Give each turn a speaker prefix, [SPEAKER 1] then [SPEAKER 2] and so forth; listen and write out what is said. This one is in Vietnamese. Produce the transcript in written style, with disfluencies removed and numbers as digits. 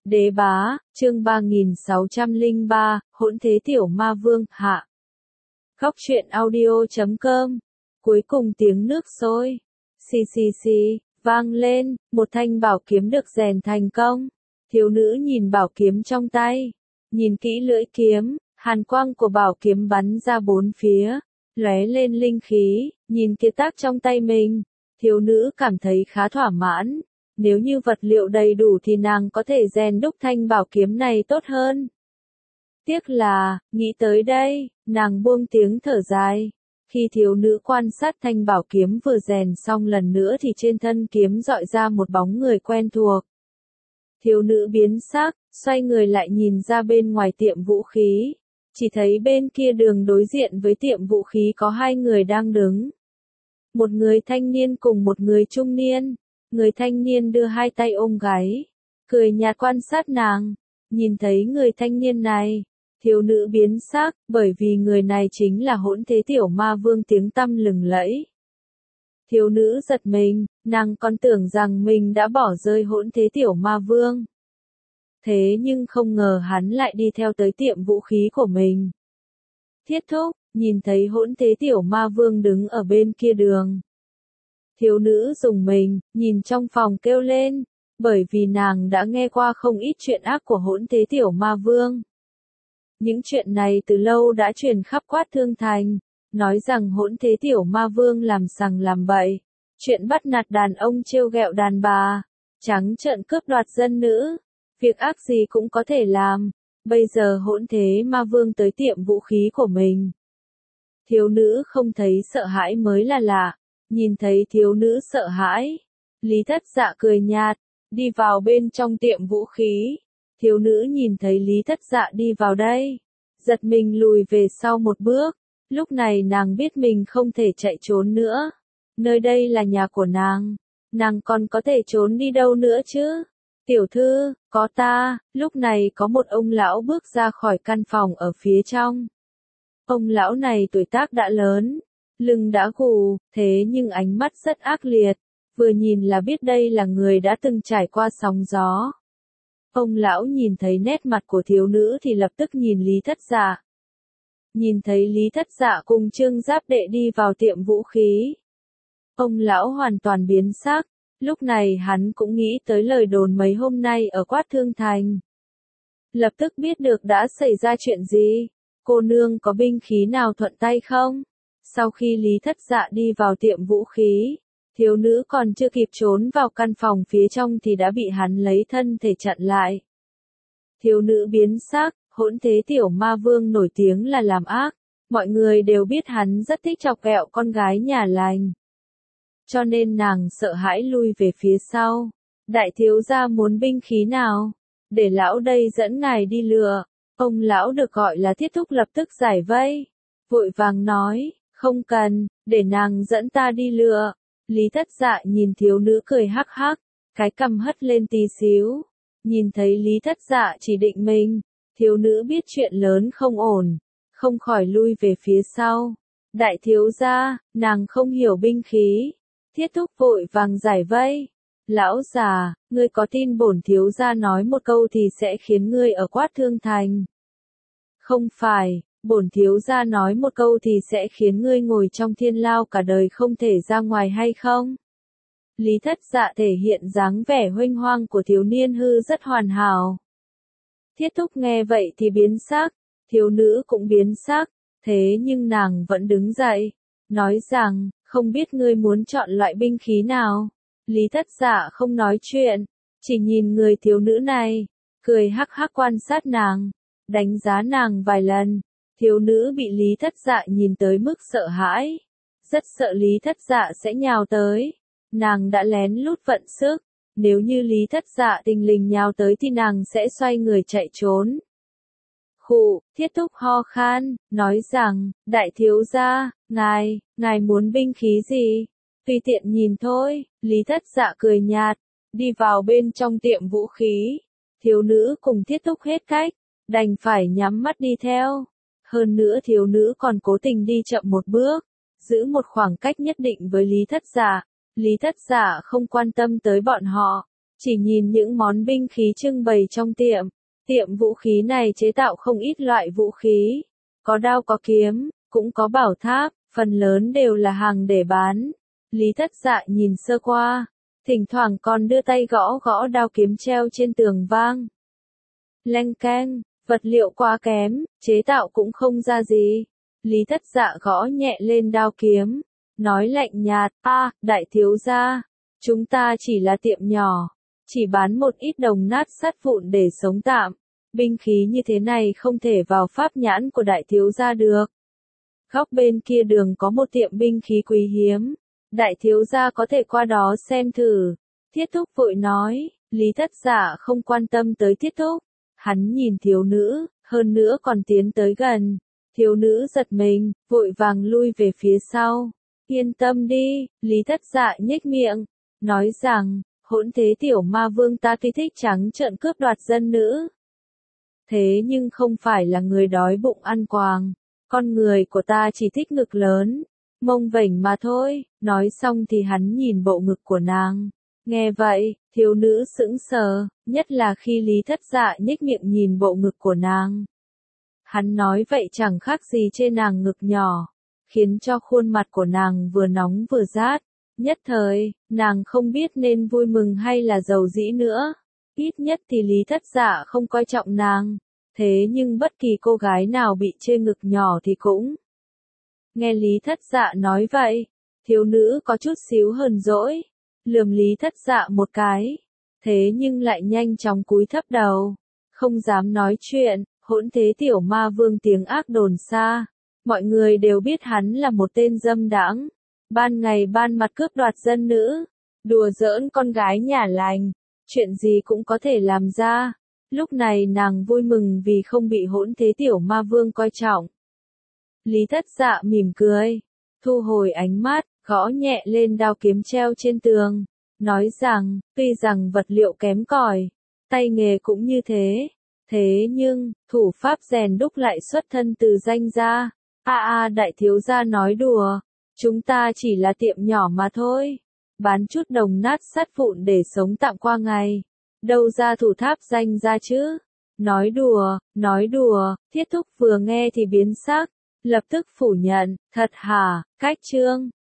[SPEAKER 1] Đế bá, chương 3603, hỗn thế tiểu ma vương, hạ. Góc truyện audio.com. Cuối cùng tiếng nước sôi. Xì xì xì, vang lên, một thanh bảo kiếm được rèn thành công. Thiếu nữ nhìn bảo kiếm trong tay. Nhìn kỹ lưỡi kiếm, hàn quang của bảo kiếm bắn ra bốn phía, lóe lên linh khí, nhìn kiệt tác trong tay mình. Thiếu nữ cảm thấy khá thỏa mãn. Nếu như vật liệu đầy đủ thì nàng có thể rèn đúc thanh bảo kiếm này tốt hơn. Tiếc là, nghĩ tới đây, nàng buông tiếng thở dài. Khi thiếu nữ quan sát thanh bảo kiếm vừa rèn xong lần nữa thì trên thân kiếm dọi ra một bóng người quen thuộc. Thiếu nữ biến sắc, xoay người lại nhìn ra bên ngoài tiệm vũ khí. Chỉ thấy bên kia đường đối diện với tiệm vũ khí có hai người đang đứng. Một người thanh niên cùng một người trung niên. Người thanh niên đưa hai tay ôm gáy, cười nhạt quan sát nàng. Nhìn thấy người thanh niên này, thiếu nữ biến sắc, bởi vì người này chính là hỗn thế tiểu ma vương tiếng tăm lừng lẫy. Thiếu nữ giật mình, nàng còn tưởng rằng mình đã bỏ rơi hỗn thế tiểu ma vương. Thế nhưng không ngờ hắn lại đi theo tới tiệm vũ khí của mình. Thiết thúc, nhìn thấy hỗn thế tiểu ma vương đứng ở bên kia đường. Thiếu nữ rùng mình, nhìn trong phòng kêu lên, bởi vì nàng đã nghe qua không ít chuyện ác của hỗn thế tiểu ma vương. Những chuyện này từ lâu đã truyền khắp Quát Thương Thành, nói rằng hỗn thế tiểu ma vương làm sằng làm bậy, chuyện bắt nạt đàn ông trêu ghẹo đàn bà, trắng trợn cướp đoạt dân nữ, việc ác gì cũng có thể làm. Bây giờ hỗn thế ma vương tới tiệm vũ khí của mình. Thiếu nữ không thấy sợ hãi mới là lạ. Nhìn thấy thiếu nữ sợ hãi, Lý Thất Dạ cười nhạt, đi vào bên trong tiệm vũ khí. Thiếu nữ nhìn thấy Lý Thất Dạ đi vào đây, giật mình lùi về sau một bước. Lúc này nàng biết mình không thể chạy trốn nữa. Nơi đây là nhà của nàng còn có thể trốn đi đâu nữa chứ? Tiểu thư, có ta. Lúc này có một ông lão bước ra khỏi căn phòng ở phía trong. Ông lão này tuổi tác đã lớn. Lưng đã gù, thế nhưng ánh mắt rất ác liệt, vừa nhìn là biết đây là người đã từng trải qua sóng gió. Ông lão nhìn thấy nét mặt của thiếu nữ thì lập tức nhìn Lý Thất Dạ. Nhìn thấy Lý Thất Dạ cùng Trương Giáp Đệ đi vào tiệm vũ khí. Ông lão hoàn toàn biến sắc, lúc này hắn cũng nghĩ tới lời đồn mấy hôm nay ở Quát Thương Thành. Lập tức biết được đã xảy ra chuyện gì, cô nương có binh khí nào thuận tay không? Sau khi Lý Thất Dạ đi vào tiệm vũ khí, thiếu nữ còn chưa kịp trốn vào căn phòng phía trong thì đã bị hắn lấy thân thể chặn lại. Thiếu nữ biến sắc, hỗn thế tiểu ma vương nổi tiếng là làm ác, mọi người đều biết hắn rất thích chọc ghẹo con gái nhà lành. Cho nên nàng sợ hãi lui về phía sau. Đại thiếu gia muốn binh khí nào? Để lão đây dẫn ngài đi lựa. Ông lão được gọi là Thiết Thúc lập tức giải vây, vội vàng nói. Không cần, để nàng dẫn ta đi lựa. Lý Thất Dạ nhìn thiếu nữ cười hắc hắc, cái cằm hất lên tí xíu. Nhìn thấy Lý Thất Dạ chỉ định mình, thiếu nữ biết chuyện lớn không ổn, không khỏi lui về phía sau. Đại thiếu gia, nàng không hiểu binh khí. Thiết Thúc vội vàng giải vây. Lão già, ngươi có tin bổn thiếu gia nói một câu thì sẽ khiến ngươi ở Quát Thương Thành? Không phải. Bổn thiếu gia nói một câu thì sẽ khiến ngươi ngồi trong thiên lao cả đời không thể ra ngoài hay không? Lý Thất Dạ thể hiện dáng vẻ huênh hoang của thiếu niên hư rất hoàn hảo. Thiết Thúc nghe vậy thì biến sắc, thiếu nữ cũng biến sắc, thế nhưng nàng vẫn đứng dậy, nói rằng, không biết ngươi muốn chọn loại binh khí nào. Lý Thất Dạ không nói chuyện, chỉ nhìn người thiếu nữ này, cười hắc hắc quan sát nàng, đánh giá nàng vài lần. Thiếu nữ bị Lý Thất Dạ nhìn tới mức sợ hãi, rất sợ Lý Thất Dạ sẽ nhào tới. Nàng đã lén lút vận sức, nếu như Lý Thất Dạ tình lình nhào tới thì nàng sẽ xoay người chạy trốn. Khụ, Thiết Thúc ho khan, nói rằng, đại thiếu gia, ngài muốn binh khí gì? Tùy tiện nhìn thôi. Lý Thất Dạ cười nhạt, đi vào bên trong tiệm vũ khí. Thiếu nữ cùng Thiết Thúc hết cách, đành phải nhắm mắt đi theo. Hơn nữa thiếu nữ còn cố tình đi chậm một bước, giữ một khoảng cách nhất định với Lý Thất Dạ. Lý Thất Dạ không quan tâm tới bọn họ, Chỉ nhìn những món binh khí trưng bày trong tiệm. Tiệm vũ khí này chế tạo không ít loại vũ khí. Có đao có kiếm, cũng có bảo tháp, phần lớn đều là hàng để bán. Lý Thất Dạ nhìn sơ qua, thỉnh thoảng còn đưa tay gõ gõ đao kiếm treo trên tường vang. Leng keng, vật liệu quá kém, chế tạo cũng không ra gì. Lý Thất Dạ gõ nhẹ lên đao kiếm, nói lạnh nhạt, đại thiếu gia, chúng ta chỉ là tiệm nhỏ, chỉ bán một ít đồng nát sắt vụn để sống tạm. Binh khí như thế này không thể vào pháp nhãn của đại thiếu gia được. Góc bên kia đường có một tiệm binh khí quý hiếm. Đại thiếu gia có thể qua đó xem thử. Thiết thúc vội nói, Lý Thất Dạ không quan tâm tới thiết thúc. Hắn nhìn thiếu nữ, hơn nữa còn tiến tới gần. Thiếu nữ giật mình, vội vàng lui về phía sau. Yên tâm đi, Lý Thất Dạ nhếch miệng, nói rằng, hỗn thế tiểu ma vương ta tuy thích trắng trợn cướp đoạt dân nữ. Thế nhưng không phải là người đói bụng ăn quàng. Con người của ta chỉ thích ngực lớn, mông vểnh mà thôi. Nói xong thì hắn nhìn bộ ngực của nàng. Nghe vậy, thiếu nữ sững sờ, nhất là khi Lý Thất Dạ nhếch miệng nhìn bộ ngực của nàng. Hắn nói vậy chẳng khác gì trên nàng ngực nhỏ, khiến cho khuôn mặt của nàng vừa nóng vừa rát. Nhất thời, nàng không biết nên vui mừng hay là giàu dĩ nữa. Ít nhất thì Lý Thất Dạ không coi trọng nàng. Thế nhưng bất kỳ cô gái nào bị chê ngực nhỏ thì cũng. Nghe Lý Thất Dạ nói vậy, thiếu nữ có chút xíu hờn dỗi, lườm Lý Thất Dạ một cái. Thế nhưng lại nhanh chóng cúi thấp đầu, không dám nói chuyện. Hỗn thế tiểu ma vương tiếng ác đồn xa. Mọi người đều biết hắn là một tên dâm đãng. Ban ngày ban mặt cướp đoạt dân nữ, đùa giỡn con gái nhà lành, chuyện gì cũng có thể làm ra. Lúc này nàng vui mừng vì không bị hỗn thế tiểu ma vương coi trọng. Lý Thất Dạ mỉm cười, thu hồi ánh mắt, gõ nhẹ lên đao kiếm treo trên tường, nói rằng, tuy rằng vật liệu kém cỏi, tay nghề cũng như thế. Thế nhưng, thủ pháp rèn đúc lại xuất thân từ danh gia. Đại thiếu gia nói đùa, chúng ta chỉ là tiệm nhỏ mà thôi. Bán chút đồng nát sắt vụn để sống tạm qua ngày. Đâu ra thủ tháp danh gia chứ? Nói đùa, thiết thúc vừa nghe thì biến sắc. Lập tức phủ nhận, thật hả, cách trương.